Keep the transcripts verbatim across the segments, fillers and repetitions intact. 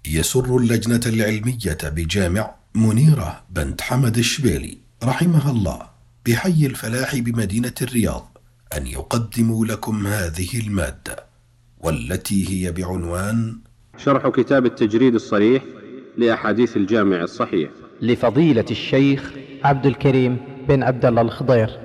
يسر اللجنة العلمية بجامع منيرة بنت حمد الشبيلي رحمها الله بحي الفلاح بمدينة الرياض أن يقدموا لكم هذه المادة، والتي هي بعنوان شرح كتاب التجريد الصريح لأحاديث الجامع الصحيح لفضيلة الشيخ عبد الكريم بن عبد الله الخضير.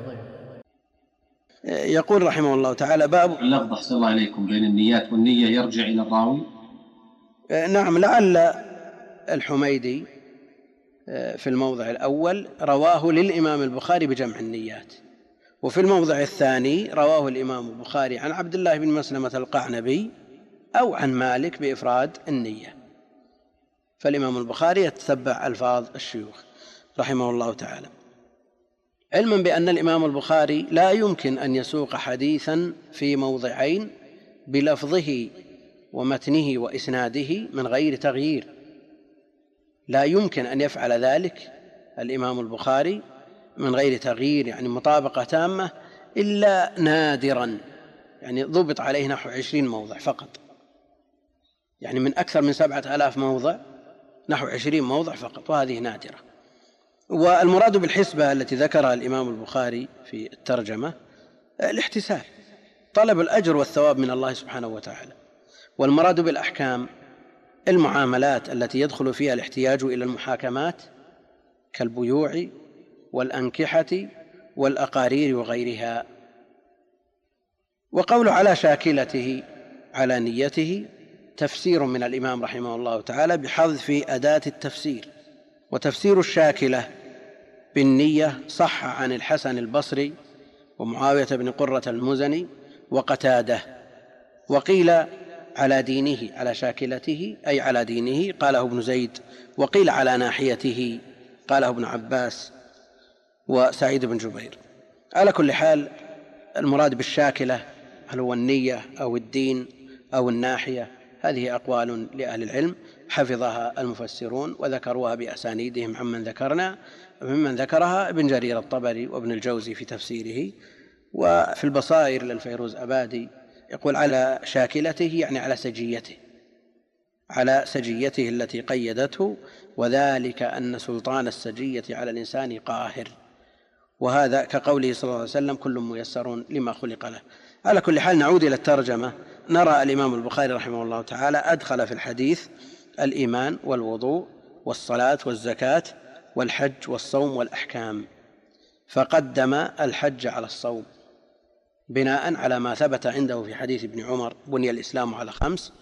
يقول رحمه الله تعالى: باب اللفظ أحسن الله عليكم بين النيات والنية يرجع إلى الراوي. نعم، لعل الحميدي في الموضع الأول رواه للإمام البخاري بجمع النيات، وفي الموضع الثاني رواه الإمام البخاري عن عبد الله بن مسلمة القعنبي أو عن مالك بإفراد النية، فالإمام البخاري يتتبع ألفاظ الشيوخ رحمه الله تعالى، علما بأن الإمام البخاري لا يمكن أن يسوق حديثا في موضعين بلفظه ومتنه وإسناده من غير تغيير، لا يمكن أن يفعل ذلك الإمام البخاري من غير تغيير، يعني مطابقة تامة، إلا نادرا، يعني ضبط عليه نحو عشرين موضع فقط، يعني من أكثر من سبعة آلاف موضع نحو عشرين موضع فقط، وهذه نادرة. والمراد بالحسبة التي ذكرها الإمام البخاري في الترجمة الاحتساب، طلب الأجر والثواب من الله سبحانه وتعالى. والمراد بالأحكام المعاملات التي يدخل فيها الاحتياج إلى المحاكمات كالبيوع والأنكحة والأقارير وغيرها. وقول على شاكلته على نيته تفسير من الإمام رحمه الله تعالى بحذف أداة التفسير، وتفسير الشاكلة بالنية صح عن الحسن البصري ومعاوية بن قرة المزني وقتاده. وقيل على دينه على شاكلته أي على دينه قاله ابن زيد، وقيل على ناحيته قاله ابن عباس وسعيد بن جبير. على كل حال المراد بالشاكلة هل هو النية أو الدين أو الناحية، هذه أقوال لأهل العلم حفظها المفسرون وذكروها بأسانيدهم عمن ذكرنا، ممن ذكرها ابن جرير الطبري وابن الجوزي في تفسيره. وفي البصائر للفيروز أبادي يقول على شاكلته يعني على سجيته، على سجيته التي قيدته، وذلك أن سلطان السجية على الإنسان قاهر، وهذا كقوله صلى الله عليه وسلم كل ميسر لما خلق له. على كل حال نعود إلى الترجمة. نرى الإمام البخاري رحمه الله تعالى أدخل في الحديث الإيمان والوضوء والصلاة والزكاة والحج والصوم والأحكام، فقدم الحج على الصوم بناء على ما ثبت عنده في حديث ابن عمر: بني الإسلام على خمس،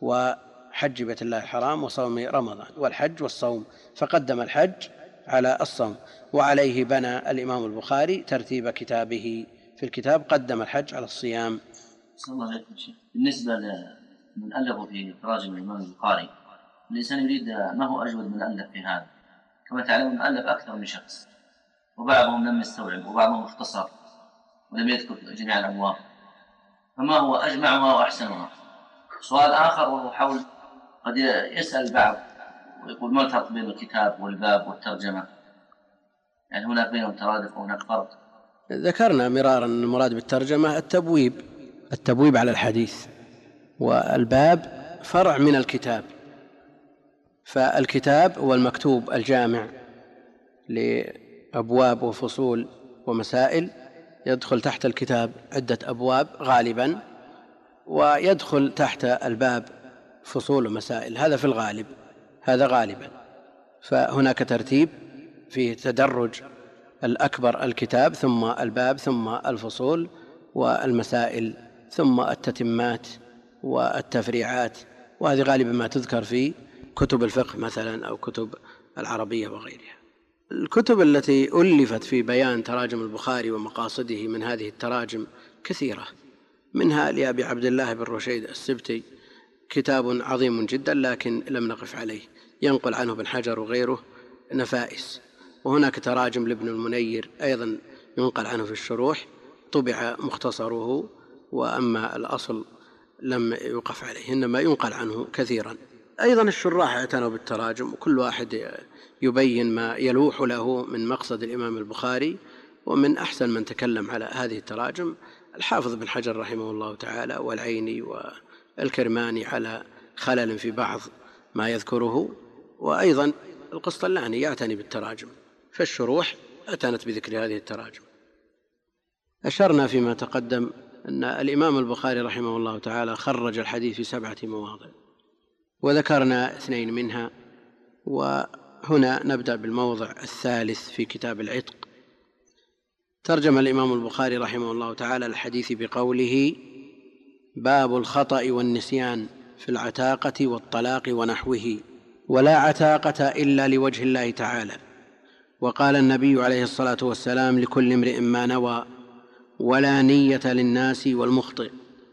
وحج بيت الله الحرام وصوم رمضان والحج والصوم، فقدم الحج على الصوم. وعليه بنى الإمام البخاري ترتيب كتابه في الكتاب، قدم الحج على الصيام. صلى الله عليه وسلم. بالنسبة لمن ألفوا في تراجم الإمام البخاري، الإنسان يريد ما هو أجود من ألف في هذا. كما تعلمون ألف أكثر من شخص، وبعضهم لم يستوعب وبعضهم اختصر ولم يذكر جميع الأبواب، فما هو أجمعها وأحسنها؟ سؤال آخر وهو حول قد يسأل البعض ويقول ما الفرق بين الكتاب والباب والترجمة؟ يعني هناك بينهم ترادف وهناك فرق. ذكرنا مرارا أن المراد بالترجمة التبويب، التبويب على الحديث، والباب فرع من الكتاب، فالكتاب هو المكتوب الجامع لأبواب وفصول ومسائل، يدخل تحت الكتاب عدة أبواب غالبا، ويدخل تحت الباب فصول ومسائل، هذا في الغالب، هذا غالبا. فهناك ترتيب فيه تدرج: الأكبر الكتاب، ثم الباب، ثم الفصول والمسائل، ثم التتمات والتفريعات، وهذه غالبا ما تذكر في كتب الفقه مثلا أو كتب العربية وغيرها. الكتب التي ألفت في بيان تراجم البخاري ومقاصده من هذه التراجم كثيرة، منها لأبي عبد الله بن رشيد السبتي كتاب عظيم جدا لكن لم نقف عليه، ينقل عنه ابن حجر وغيره نفائس. وهناك تراجم لابن المنير أيضا ينقل عنه في الشروح، طبع مختصره، وأما الأصل لم يقف عليه، إنما ينقل عنه كثيرا. أيضا الشراح اعتنوا بالتراجم، وكل واحد يبين ما يلوح له من مقصد الإمام البخاري. ومن أحسن من تكلم على هذه التراجم الحافظ بن حجر رحمه الله تعالى، والعيني والكرماني على خلل في بعض ما يذكره. وأيضا القسطلاني يعتني بالتراجم، فالشروح أتنت بذكر هذه التراجم. أشرنا فيما تقدم أن الإمام البخاري رحمه الله تعالى خرج الحديث في سبعة مواضع، وذكرنا اثنين منها، وهنا نبدأ بالموضع الثالث في كتاب العتق. ترجم الإمام البخاري رحمه الله تعالى الحديث بقوله: باب الخطأ والنسيان في العتاقة والطلاق ونحوه، ولا عتاقة إلا لوجه الله تعالى. وقال النبي عليه الصلاة والسلام: لكل امرئ ما نوى، ولا نية للناس والمخطئ.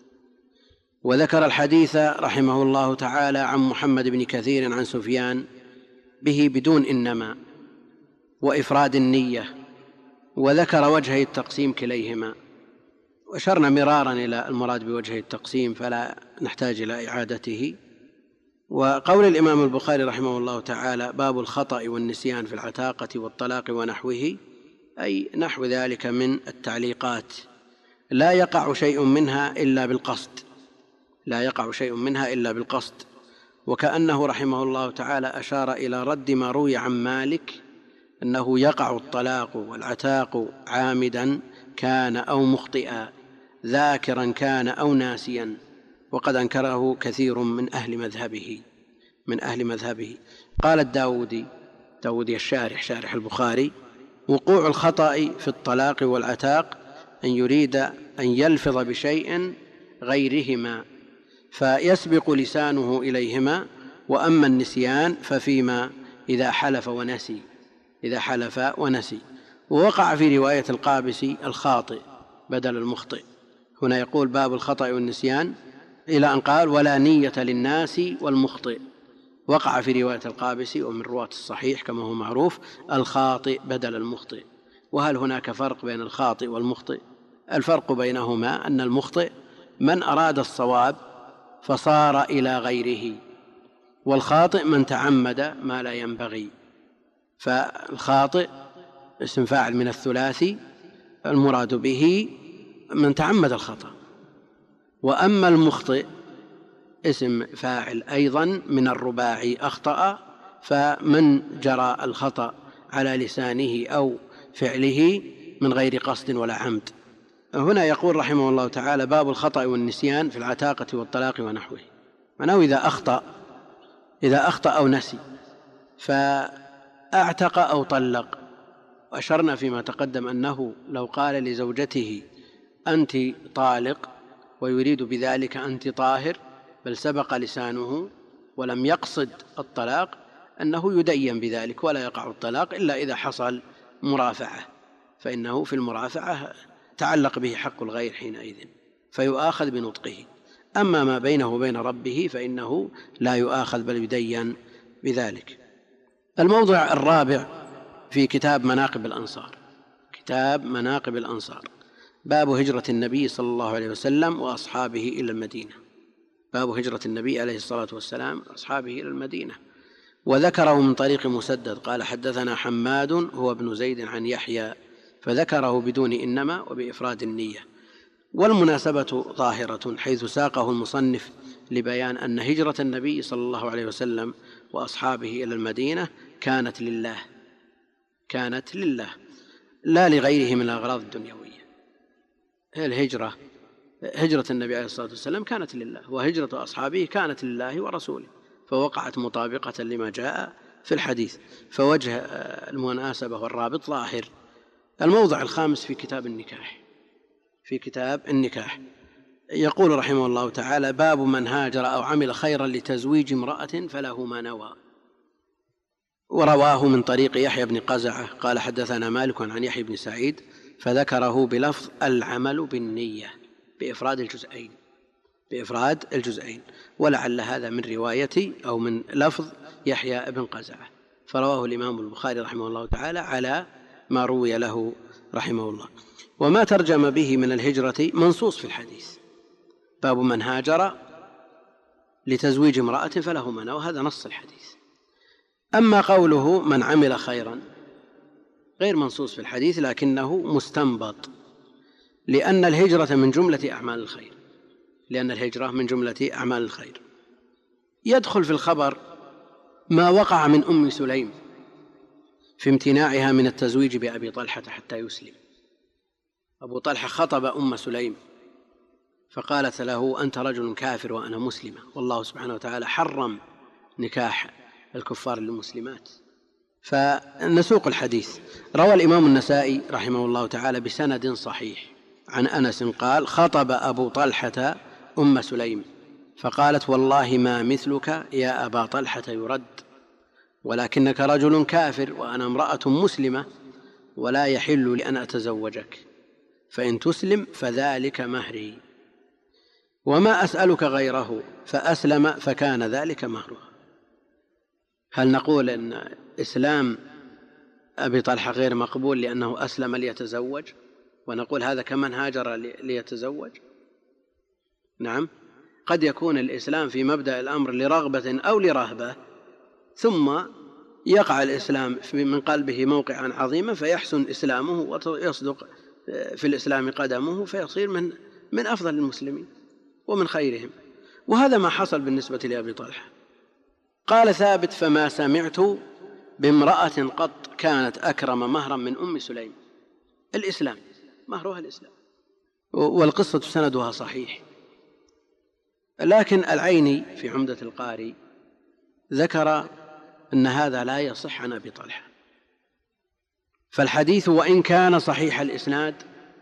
وذكر الحديث رحمه الله تعالى عن محمد بن كثير عن سفيان به بدون إنما وإفراد النية، وذكر وجهي التقسيم كليهما، وأشرنا مرارا إلى المراد بوجهي التقسيم فلا نحتاج إلى إعادته. وقول الإمام البخاري رحمه الله تعالى: باب الخطأ والنسيان في العتاقة والطلاق ونحوه، أي نحو ذلك من التعليقات، لا يقع شيء منها إلا بالقصد، لا يقع شيء منها إلا بالقصد. وكأنه رحمه الله تعالى أشار إلى رد ما روي عن مالك أنه يقع الطلاق والعتاق عامدا كان أو مخطئا، ذاكرا كان أو ناسيا، وقد أنكره كثير من أهل مذهبه من أهل مذهبه قال الداودي داودي الشارح شارح البخاري: وقوع الخطأ في الطلاق والعتاق أن يريد أن يلفظ بشيء غيرهما فيسبق لسانه إليهما، وأما النسيان ففيما إذا حلف ونسي إذا حلف ونسي. ووقع في رواية القابسي الخاطئ بدل المخطئ. هنا يقول: باب الخطأ والنسيان، إلى أن قال: ولا نية للناس والمخطئ. وقع في رواية القابسي ومن رواة الصحيح كما هو معروف الخاطئ بدل المخطئ. وهل هناك فرق بين الخاطئ والمخطئ؟ الفرق بينهما أن المخطئ من أراد الصواب فصار إلى غيره، والخاطئ من تعمد ما لا ينبغي. فالخاطئ اسم فاعل من الثلاثي، المراد به من تعمد الخطأ. وأما المخطئ اسم فاعل أيضا من الرباعي أخطأ، فمن جرى الخطأ على لسانه أو فعله من غير قصد ولا عمد. هنا يقول رحمه الله تعالى: باب الخطأ والنسيان في العتاقة والطلاق ونحوه. معناه إذا أخطأ إذا أخطأ أو نسي فأعتق أو طلق. وأشرنا فيما تقدم أنه لو قال لزوجته: أنت طالق، ويريد بذلك أنت طاهر، بل سبق لسانه ولم يقصد الطلاق، أنه يدين بذلك ولا يقع الطلاق إلا إذا حصل مرافعة، فإنه في المرافعة تعلق به حق الغير حينئذ فيؤاخذ بنطقه. أما ما بينه وبين ربه فإنه لا يؤاخذ بل يدين بذلك. الموضع الرابع في كتاب مناقب الأنصار، كتاب مناقب الأنصار، باب هجرة النبي صلى الله عليه وسلم وأصحابه إلى المدينة. باب هجرة النبي عليه الصلاة والسلام وأصحابه إلى المدينة. وذكره من طريق مسدد قال: حدثنا حماد هو ابن زيد عن يحيى، فذكره بدون إنما وبإفراد النية. والمناسبة ظاهرة حيث ساقه المصنف لبيان أن هجرة النبي صلى الله عليه وسلم وأصحابه إلى المدينة كانت لله كانت لله لا لغيره من الأغراض الدنيوية. الهجرة هجرة النبي عليه الصلاة والسلام كانت لله، وهجرة أصحابه كانت لله ورسوله، فوقعت مطابقة لما جاء في الحديث، فوجه المناسبة والرابط ظاهر. الموضع الخامس في كتاب النكاح في كتاب النكاح يقول رحمه الله تعالى: باب من هاجر أو عمل خيرا لتزويج امرأة فله ما نوى. ورواه من طريق يحيى بن قزعة قال: حدثنا مالك عن يحيى بن سعيد، فذكره بلفظ العمل بالنية بإفراد الجزئين بإفراد الجزئين ولعل هذا من رواية أو من لفظ يحيى بن قزعة، فرواه الإمام البخاري رحمه الله تعالى على ما روي له رحمه الله. وما ترجم به من الهجرة منصوص في الحديث: باب من هاجر لتزويج امرأة فله ما نوى، وهذا نص الحديث. أما قوله من عمل خيرا غير منصوص في الحديث، لكنه مستنبط، لأن الهجرة من جملة أعمال الخير لأن الهجرة من جملة أعمال الخير. يدخل في الخبر ما وقع من أم سليم في امتناعها من التزويج بأبي طلحة حتى يسلم. أبو طلحة خطب أم سليم فقالت له: أنت رجل كافر وأنا مسلمة، والله سبحانه وتعالى حرم نكاح الكفار للمسلمات. فنسوق الحديث. روى الإمام النسائي رحمه الله تعالى بسند صحيح عن أنس قال: خطب أبو طلحة أم سليم فقالت: والله ما مثلك يا أبا طلحة يرد، ولكنك رجل كافر وأنا امرأة مسلمة، ولا يحل لي أن أتزوجك، فإن تسلم فذلك مهري، وما أسألك غيره، فأسلم فكان ذلك مهرها. هل نقول إن إسلام أبي طلحة غير مقبول لأنه أسلم ليتزوج، ونقول هذا كمن هاجر ليتزوج؟ نعم، قد يكون الإسلام في مبدأ الأمر لرغبة أو لرهبة، ثم يقع الإسلام من قلبه موقعا عظيما فيحسن إسلامه ويصدق في الإسلام قدمه فيصير من من أفضل المسلمين ومن خيرهم. وهذا ما حصل بالنسبة لأبي طلحة. قال ثابت: فما سمعت بامرأة قط كانت أكرم مهرا من أم سليم. الإسلام مهرها الإسلام، والقصة سندها صحيح. لكن العيني في عمدة القاري ذكر أن هذا لا يصح عن أبي طلحة. فالحديث وإن كان صحيح الإسناد،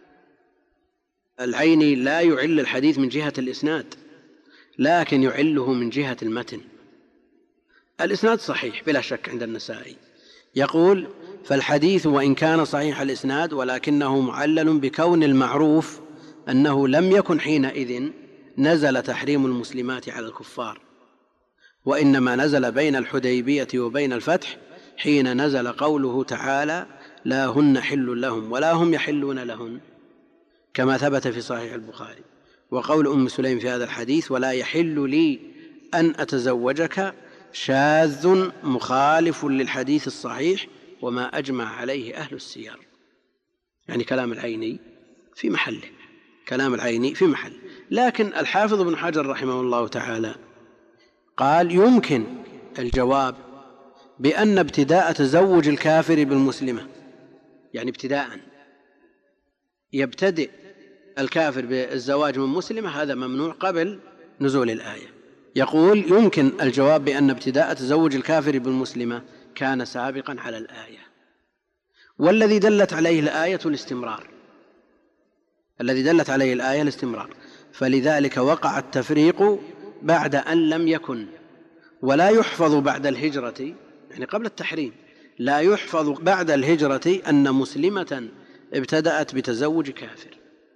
العيني لا يعل الحديث من جهة الإسناد، لكن يعله من جهة المتن. الإسناد صحيح بلا شك عند النسائي، يقول: فالحديث وإن كان صحيح الإسناد ولكنه معلل بكون المعروف أنه لم يكن حينئذ نزل تحريم المسلمات على الكفار، وإنما نزل بين الحديبية وبين الفتح حين نزل قوله تعالى: لا هن حل لهم ولا هم يحلون لهن، كما ثبت في صحيح البخاري. وقول أم سليم في هذا الحديث: ولا يحل لي أن أتزوجك، شاذ مخالف للحديث الصحيح وما أجمع عليه أهل السير. يعني كلام العيني في محله، كلام العيني في محل. لكن الحافظ ابن حجر رحمه الله تعالى قال: يمكن الجواب بأن ابتداء تزوج الكافر بالمسلمة، يعني ابتداء يبتدئ الكافر بالزواج من مسلمة، هذا ممنوع قبل نزول الآية. يقول: يمكن الجواب بأن ابتداء تزوج الكافر بالمسلمة كان سابقا على الآية، والذي دلت عليه الآية الاستمرار، الذي دلت عليه الآية الاستمرار، فلذلك وقع التفريق بعد أن لم يكن. ولا يحفظ بعد الهجرة، يعني قبل التحريم، لا يحفظ بعد الهجرة أن مسلمة ابتدأت بتزوج كافر.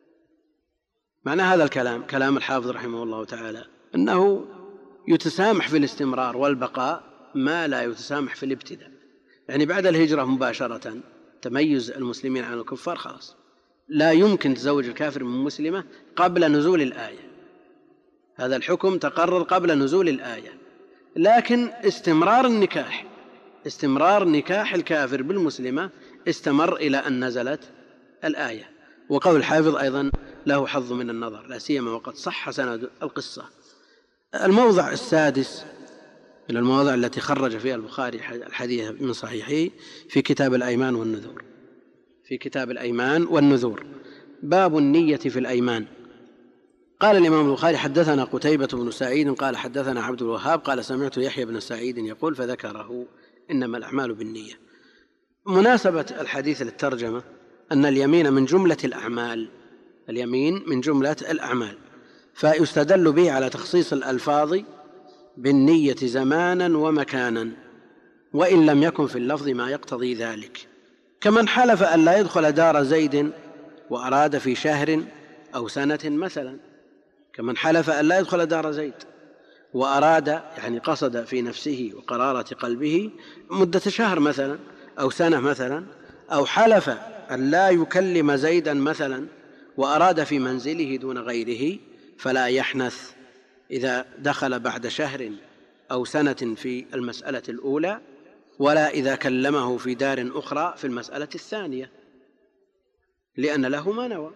معنى هذا الكلام كلام الحافظ رحمه الله تعالى أنه يتسامح في الاستمرار والبقاء ما لا يتسامح في الابتداء. يعني بعد الهجرة مباشرة تميز المسلمين عن الكفار، خلاص لا يمكن تزوج الكافر من مسلمة قبل نزول الآية، هذا الحكم تقرر قبل نزول الآية. لكن استمرار النكاح، استمرار نكاح الكافر بالمسلمة استمر إلى أن نزلت الآية. وقول الحافظ أيضا له حظ من النظر، لا سيما وقد صح سند القصة. الموضع السادس من المواضع التي خرج فيها البخاري الحديث من صحيحه في كتاب الأيمان والنذور، في كتاب الأيمان والنذور، باب النية في الأيمان. قال الإمام البخاري: حدثنا قتيبة بن سعيد قال حدثنا عبد الوهاب قال سمعت يحيى بن سعيد يقول فذكره: إنما الأعمال بالنية. مناسبة الحديث للترجمة أن اليمين من جملة الأعمال، اليمين من جملة الأعمال، فيستدل به على تخصيص الألفاظ بالنية زمانا ومكانا، وإن لم يكن في اللفظ ما يقتضي ذلك، كمن حلف أن لا يدخل دار زيد وأراد في شهر أو سنة مثلا، كمن حلف أن لا يدخل دار زيد وأراد، يعني قصد في نفسه وقرارة قلبه مدة شهر مثلا أو سنة مثلا، أو حلف أن لا يكلم زيدا مثلا وأراد في منزله دون غيره، فلا يحنث إذا دخل بعد شهر أو سنة في المسألة الأولى، ولا إذا كلمه في دار أخرى في المسألة الثانية، لأن له ما نوى.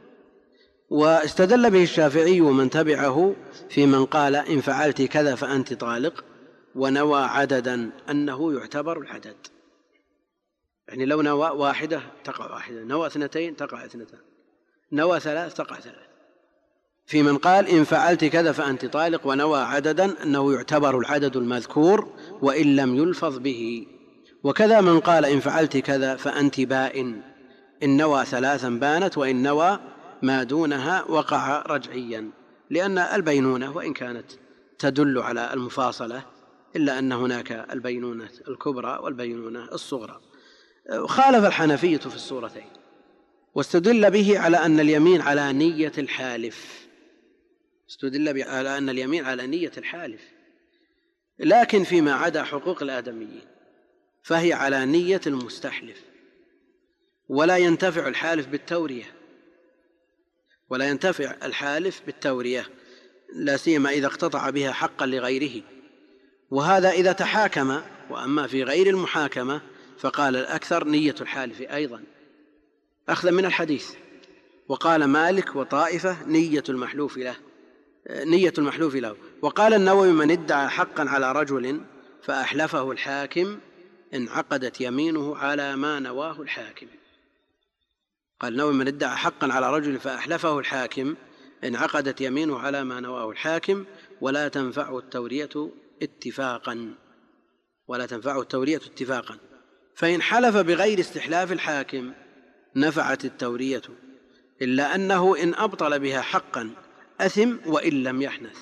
واستدل به الشافعي ومن تبعه في من قال: إن فعلت كذا فأنت طالق، ونوى عددا أنه يعتبر العدد. يعني لو نوى واحدة تقع واحدة، نوى اثنتين تقع اثنتان، نوى ثلاث تقع ثلاث. في من قال إن فعلت كذا فأنت طالق ونوى عددا أنه يعتبر العدد المذكور وإن لم يلفظ به. وكذا من قال إن فعلت كذا فأنت بائن، إن نوى ثلاثا بانت، وإن نوى ما دونها وقع رجعيا، لأن البينونة وإن كانت تدل على المفاصلة إلا أن هناك البينونة الكبرى والبينونة الصغرى. خالف الحنفية في الصورتين، واستدل به على أن اليمين على نية الحالف، استدل على أن اليمين على نية الحالف، لكن فيما عدا حقوق الآدميين فهي على نية المستحلف، ولا ينتفع الحالف بالتورية، ولا ينتفع الحالف بالتورية لا سيما إذا اقتطع بها حقا لغيره، وهذا إذا تحاكم. وأما في غير المحاكمة فقال الأكثر نية الحالف أيضا أخذا من الحديث. وقال مالك وطائفة نية المحلوف له نية المحلوف له. وقال النووي من ادعى حقا على رجل فأحلفه الحاكم انعقدت يمينه على ما نواه الحاكم. قال النووي من ادعى حقا على رجل فأحلفه الحاكم انعقدت يمينه على ما نواه الحاكم ولا تنفع التورية اتفاقا ولا تنفع التورية اتفاقا فإن حلف بغير استحلاف الحاكم نفعت التورية، إلا أنه إن أبطل بها حقا أثم وإن لم يحنث.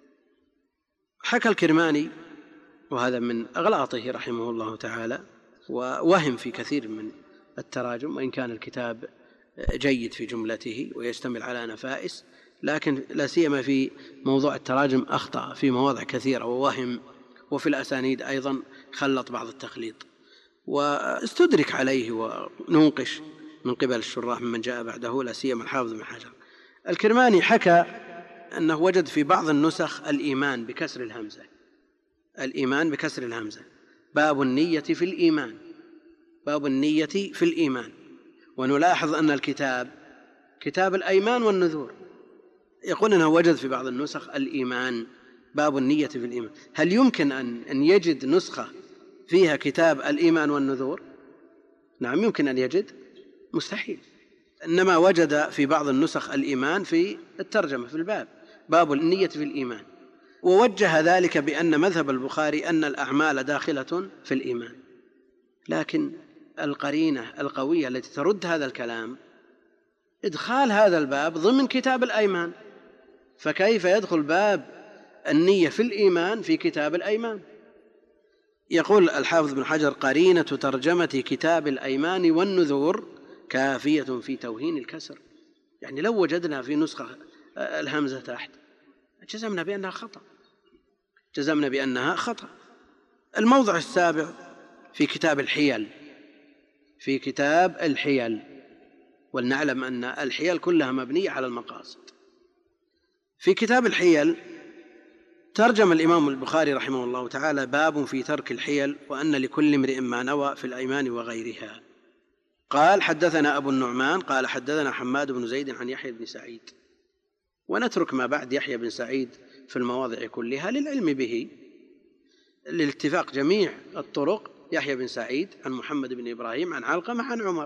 حكى الكرماني، وهذا من أغلاطه رحمه الله تعالى، ووهم في كثير من التراجم، وإن كان الكتاب جيد في جملته ويشتمل على نفائس، لكن لا سيما في موضوع التراجم أخطأ في مواضع كثيرة ووهم، وفي الأسانيد أيضا خلط بعض التخليط، واستدرك عليه وننقش من قبل الشراح ممن جاء بعده، لا سيما الحافظ بن حجر. الكرماني حكى أنه وجد في بعض النسخ الإيمان بكسر الهمزة، الإيمان بكسر الهمزة، باب النية في الإيمان، باب النية في الإيمان. ونلاحظ أن الكتاب كتاب الأيمان والنذور، يقول أنه وجد في بعض النسخ الإيمان باب النية في الإيمان. هل يمكن أن, أن يجد نسخة فيها كتاب الإيمان والنذور؟ نعم يمكن أن يجد، مستحيل. إنما وجد في بعض النسخ الإيمان في الترجمة في الباب، باب النية في الإيمان، ووجه ذلك بأن مذهب البخاري أن الأعمال داخلة في الإيمان. لكن القرينة القوية التي ترد هذا الكلام إدخال هذا الباب ضمن كتاب الأيمان، فكيف يدخل باب النية في الإيمان في كتاب الأيمان؟ يقول الحافظ بن حجر قرينة ترجمة كتاب الأيمان والنذور كافية في توهين الكسر. يعني لو وجدنا في نسخة الهمزة تحت جزمنا بأنها خطأ، جزمنا بأنها خطأ. الموضع السابع في كتاب الحيل، في كتاب الحيل، ولنعلم أن الحيل كلها مبنية على المقاصد. في كتاب الحيل ترجم الإمام البخاري رحمه الله تعالى باب في ترك الحيل وأن لكل امرئ ما نوى في الأيمان وغيرها. قال حدثنا أبو النعمان قال حدثنا حماد بن زيد عن يحيى بن سعيد، ونترك ما بعد يحيى بن سعيد في المواضع كلها للعلم به، للاتفاق جميع الطرق، يحيى بن سعيد عن محمد بن إبراهيم عن علقمة عن عمر.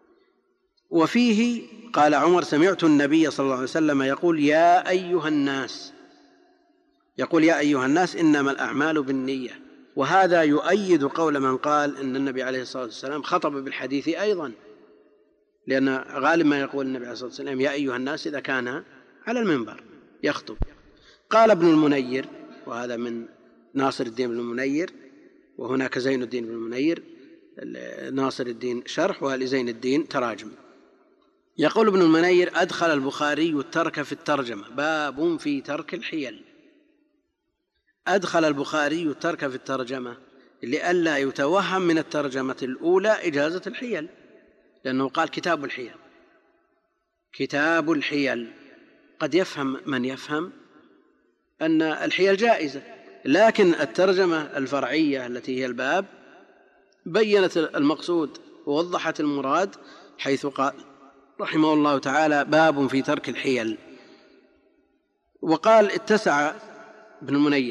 وفيه قال عمر سمعت النبي صلى الله عليه وسلم يقول يا أيها الناس، يقول يا أيها الناس إنما الأعمال بالنية. وهذا يؤيد قول من قال إن النبي عليه الصلاة والسلام خطب بالحديث أيضا، لأن غالب ما يقول النبي عليه الصلاة والسلام يا أيها الناس إذا كان على المنبر يخطب. قال ابن المنير، وهذا من ناصر الدين بن المنير، وهناك زين الدين بن المنير، ناصر الدين شرح ولزين الدين تراجم. يقول ابن المنير أدخل البخاري الترك في الترجمة، باب في ترك الحيل. أدخل البخاري الترك في الترجمة لئلا يتوهم من الترجمة الأولى إجازة الحيل، لأنه قال كتاب الحيل، كتاب الحيل. قد يفهم من يفهم أن الحيل جائزة، لكن الترجمة الفرعية التي هي الباب بيّنت المقصود ووضحت المراد، حيث قال رحمه الله تعالى باب في ترك الحيل. وقال اتسع ابن المنير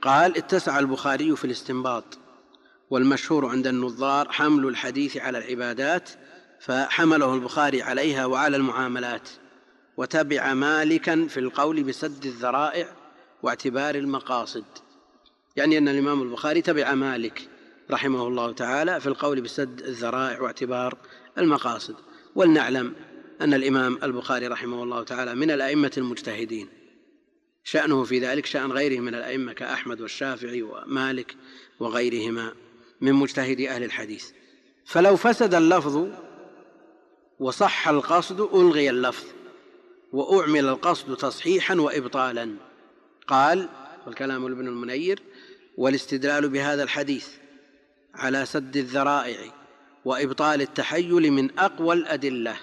قال: اتسع البخاري في الاستنباط، والمشهور عند النظار حمل الحديث على العبادات، فحمله البخاري عليها وعلى المعاملات، وتبع مالكا في القول بسد الذرائع واعتبار المقاصد. يعني أن الإمام البخاري تبع مالك رحمه الله تعالى في القول بسد الذرائع واعتبار المقاصد. ولنعلم أن الإمام البخاري رحمه الله تعالى من الأئمة المجتهدين، شأنه في ذلك شأن غيره من الأئمة كأحمد والشافعي ومالك وغيرهما من مجتهدي أهل الحديث. فلو فسد اللفظ وصح القصد ألغي اللفظ، وأعمل القصد تصحيحا وإبطالا. قال: والكلام لابن المنير: والاستدلال بهذا الحديث على سد الذرائع وإبطال التحيل من أقوى الأدلة.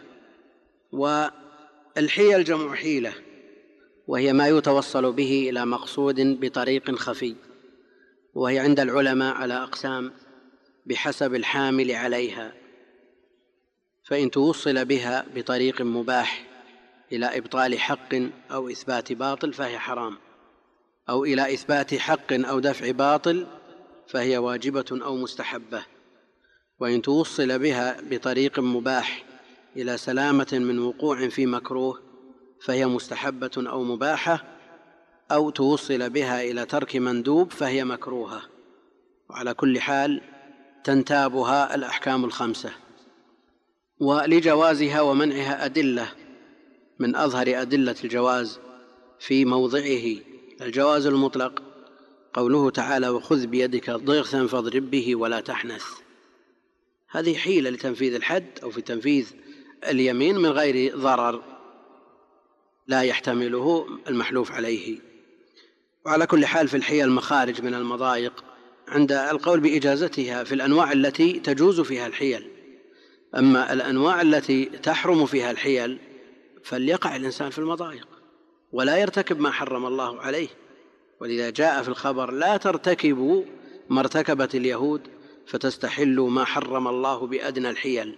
والحيل جمع حيلة، وهي ما يتوصل به إلى مقصود بطريق خفي، وهي عند العلماء على أقسام بحسب الحامل عليها. فإن توصل بها بطريق مباح إلى إبطال حق أو إثبات باطل فهي حرام، أو إلى إثبات حق أو دفع باطل فهي واجبة أو مستحبة. وإن توصل بها بطريق مباح إلى سلامة من وقوع في مكروه فهي مستحبة أو مباحة، أو توصل بها إلى ترك مندوب فهي مكروهة. وعلى كل حال تنتابها الأحكام الخمسة. ولجوازها ومنعها أدلة، من أظهر أدلة الجواز في موضعه الجواز المطلق قوله تعالى: وخذ بيدك ضغثا فاضرب به ولا تحنث. هذه حيلة لتنفيذ الحد أو في تنفيذ اليمين من غير ضرر لا يحتمله المحلوف عليه. وعلى كل حال في الحيل مخارج من المضايق عند القول بإجازتها في الأنواع التي تجوز فيها الحيل. أما الأنواع التي تحرم فيها الحيل فليقع الإنسان في المضايق ولا يرتكب ما حرم الله عليه. ولذا جاء في الخبر: لا ترتكبوا ما ارتكبت اليهود فتستحلوا ما حرم الله بأدنى الحيل.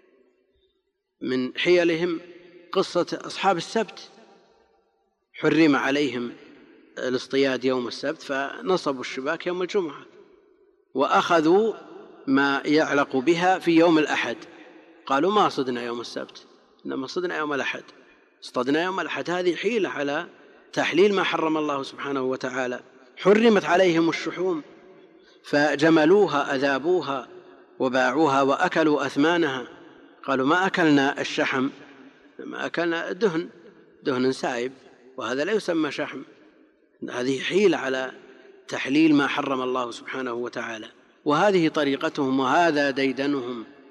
من حيلهم قصة أصحاب السبت، حرم عليهم الاصطياد يوم السبت فنصبوا الشباك يوم الجمعة، وأخذوا ما يعلق بها في يوم الأحد، قالوا ما صدنا يوم السبت إنما صدنا يوم الأحد، اصطدنا يوم الأحد. هذه حيلة على تحليل ما حرم الله سبحانه وتعالى. حرمت عليهم الشحوم فجملوها أذابوها وباعوها وأكلوا أثمانها، قالوا ما أكلنا الشحم، ما أكلنا دهن دهن سائب، وهذا لا يسمى شحم. هذه حيلة على تحليل ما حرم الله سبحانه وتعالى، وهذه طريقتهم وهذا ديدنهم